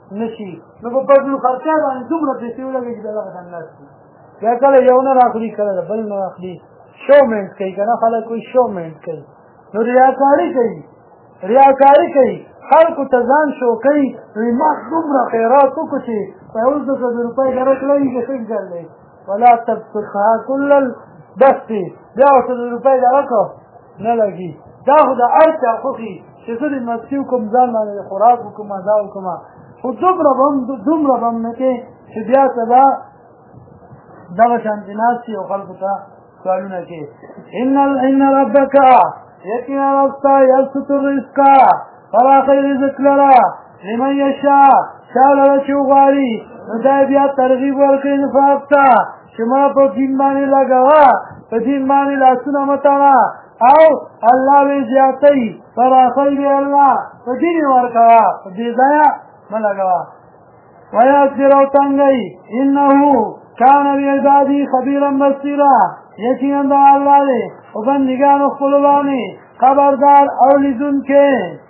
نشي نو په بدلو خرچه باندې دومره پیسې ولګي چې دغه خنداس بیا کله یو نه راخلي کله بل نه راخلي شومنټ کوي که نه خلک کوئی شومنټ کوي نو ریاکاري کوي خلکو ته ځان شو کوي وایي ما دومره خیرات وکړو چې په 200 روپۍ درک لګي که څه ګل دی ولا تبسطها كل البسط بیا 200 روپۍ درک نه لګي دا خو د هر چا خوښي چې زه د مسکي وکړم ځان باندې خوراک وکړم دا وکړم خو دومره به هم نه کې چې بیا سبا دغه شانتې ناست شي او خلکو ته سوالونه کوي ان ربک یقینا رب ستا یبسط الرزق فراخی رزق لره لمن یشاء چا لره چې وغواړي نو دا بیا ترغیب ورکوي انفاق ته چې ما په دین باندې لګوه په دین باندې لاسونه مه تړه او الله به زیاتوي فراخی به الله په دین یې ورکوه په دې ځایه مه لګوه ویغفر او تنګوي انه کان بعباده خبیرا بصیرا یقینا دا الله دی او بندګانو خپلو باندې خبردار او لیدونکی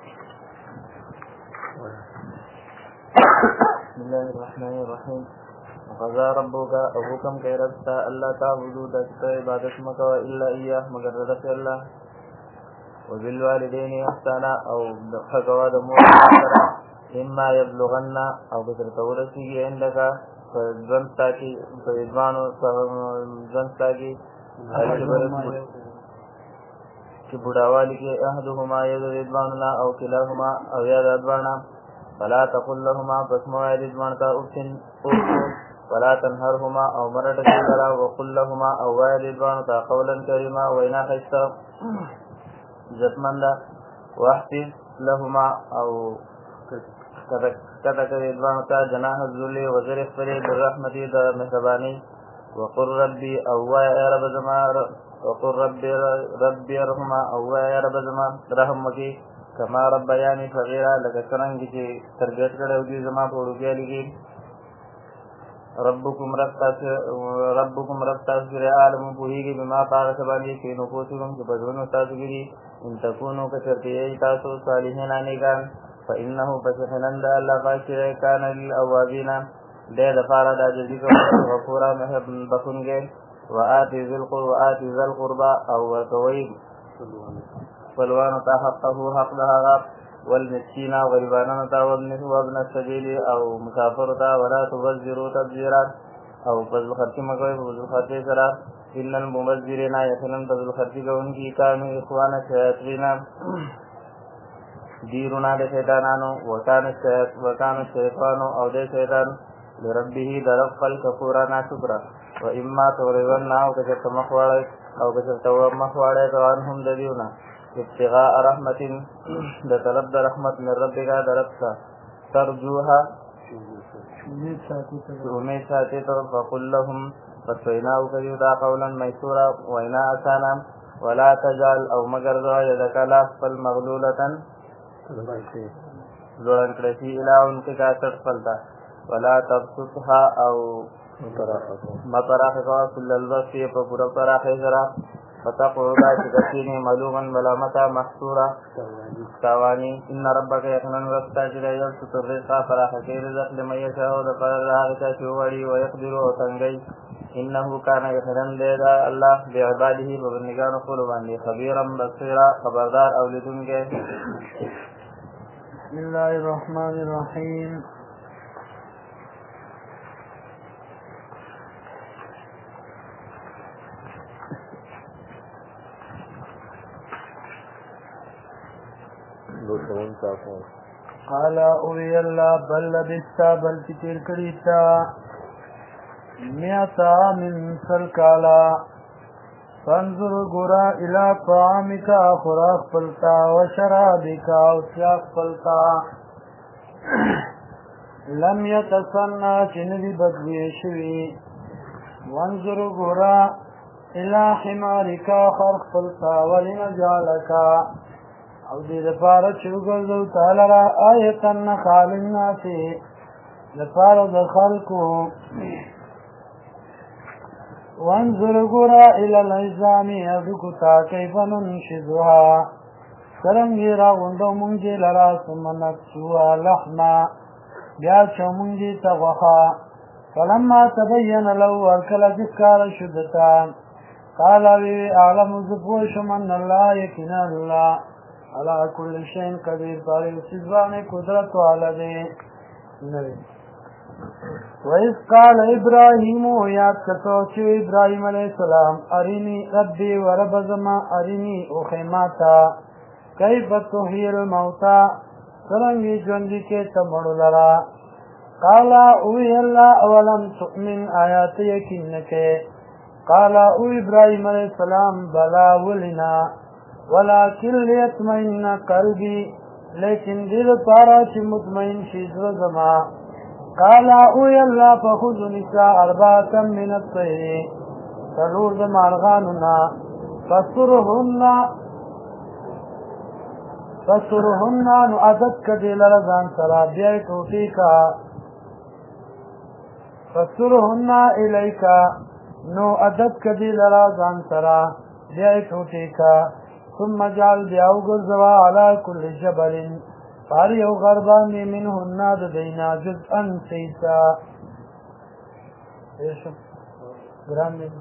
بسم الله الرحمن الرحیم وقضى ربك ابوكم كي ربتا الا تعبدوا دستا عبادت مكوا الا اياه مگر رب الله وبالوالدين احسانا او دخوا دمو اما يبلغن او بسر تورسي عندك فزنتاكي فيدوانو زنتاكي کہ بڑاوالی کے احدهما ید رضواننا او کلاهما او یاد ادوانا فلا تقل لهما بسمو رضوانتا افتن ولا تنهرهما او مرد کلا وقل لهما او رضوانتا قولا کریما وینا خیستا عزتمندا واحفظ لهما او کتک رضوانتا جناح الذل وزرف فری بالرحمتی دا مهربانی وقل ربي او يا رب زمان وقل ربي ارحما او يا رب زمان رحم وکي کما ربياني صغيرا لکه څنګه چې تربیت کړو دي زما په وړوکیالي کې ربكم رب تاسو عالم پوهیږي بما پاک باندې چې نو پوښتنه چې بدونو تاسو کې ان تكونوا كثرتي تاسو صالحین انیګان فانه بشهنند الله پاک کان للاوابین دے دفارہ دا جزی کو غفورا محب بخن گے وآتی ذی القربا او ورکوئی فلوانو تا حقه حق دهاغا والمسکینا غریبانانو تا وابن السبیل او مسافر تا ولا تبذروا تبذیرا او فضل خرچی مکوئی فضل خرچی سرا ان المبذرین یقینا فضل خرچی کون کی کانو اخوان شیاطین دیرونا دے شیطانانو وکانو شیطانو او دے شیطان لربه درب خلق کفورانا شکرا و اما تورزنا او کچر مخواڑی او کچر تور مخواڑی توانهم ددیونا ابتغاء رحمت دا طلب دا رحمت من ربکا دربتا ترجوها امید ساتی تو فقل لهم فسویناو کریو دا قولا میسورا وینا اسانا ولا تجعل او مگر دعا یدکا لاسفل مغلولتا لورن کرسی الہ انتکا سٹفلتا ولا تبسطها او مطرحها كل البسط فپورا پراخه سرا فتقعد شدتين ملوما ملامتا محصورا تاواني ان ربك يقنن ربتا جدا يبسط الرزق فراخه رزق لمن يشاء ودفر راغتا شوالي ويقدر وتنگي انه كان يقنن ليدا الله بعباده وبنگان قلوبان خبيرا بصيرا خبردار اولدن کے بسم الله الرحمن الرحيم قال اوی اللہ بل لبستا بل تیر کریتا میتا من سلکالا فانظر گرا الى طعامکا خوراک پلتا و شرابکا و سیاق پلتا لم یتسنى چنوی بدوی شوی وانظر گرا الى حمارکا خرق پلتا ولنجالکا او دې لپاره چې وګرځو تعالی را آیتن خال الناس لپاره د خلقو وانظر غرا الى العظام ابکتا کیف ننشزها څرنګه را غونډو مونږ لرا ثم نكسوها لحما بیا چومونگی تغوخا فلما تبین له ورکل جسکار شدتا قال وی اعلم زبوش من اللہ یکنا اللہ علا کل شین قدیر پاری سزبان قدرت والدے وَإِذْ قَالَ إِبْرَاهِيمُ یاد کتو چو ابراہیم علیہ السلام ارینی ربی و رب زما ارینی اخیماتا کیف تحیی الموتا سرنگی جوندی کے تمڑ لرا قالا اوی اللہ اولم تؤمن آیات یقینکے قالا او ابراہیم علیہ السلام بلا ولنا ولیکن لیتمئن قلبی لیکن دل پارا چی مطمئن شیدر زما قالا اوی اللہ فخذ نساء ارباتا من الطیر سلور زمارغاننا فسرهن نو عدد کدی لرزان سرا بیائی توفی کا فسرهن الیکا نو عدد کدی لرزان سرا بیائی توفی کا ثم جعل بیاو گرزوا علا کل جبل پاری او غربانی منهن دینا جزءا سیسا ایشو گرام دینا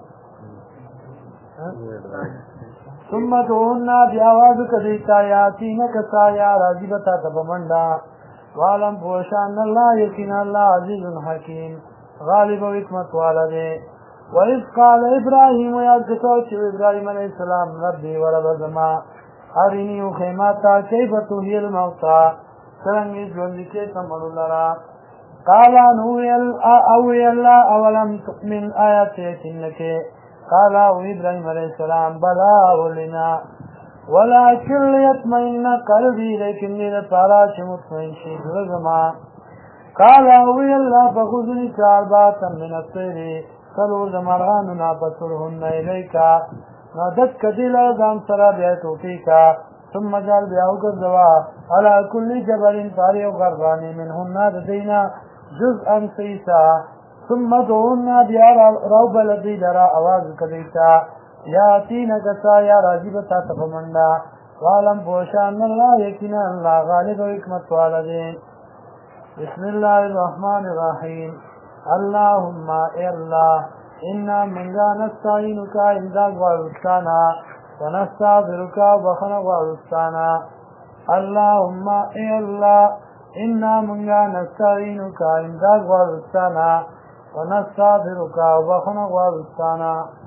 ثم دعونا بیاواز کدیتا یاتینک سایا راجبتا تبمنڈا والم پوشان اللہ یقین اللہ عزیز حکیم غالب و حکمت والدے وَإِذْ قَالَ إِبْرَاهِيمُ يَدْكَوْ چِو ابراہیم علیہ السلام ربی ورب زما ارینی و خیماتا کیف تحیی الموتا سرنگی جوندی کے تمڑو لرا قالا نوی اللہ اولم تؤمن آیات یکنکے قالا و ابراہیم علیہ السلام بلا ولنا ولیکن لیتمئن قلبی لیکن دیر پارا چی مطمئن شید رزما قالا وی اللہ فخذنی چارباتا من الطیری سلور زمراننا پسرهن الیکا نادت کدیل ازان سرا بیعتو فیکا ثم جال بیعو گرزوا علا کل جبل پاری و غربانی منهن دینا جزءا سیسا ثم دعونا بیا روب لدی لرا آواز کدیتا یاتینا کسا یا راجبتا تفمنڈا والم پوشان اللہ یکینا اللہ غالب و حکمت والدین بسم اللہ الرحمن الرحیم اللہم اے اللہ انا منگا نستعینکا امداد وارستانا ونستعذرکا وخنا وارستانا اللہم اے اللہ انا منگا نستعینکا امداد وارستانا ونستعذرکا وخنا وارستانا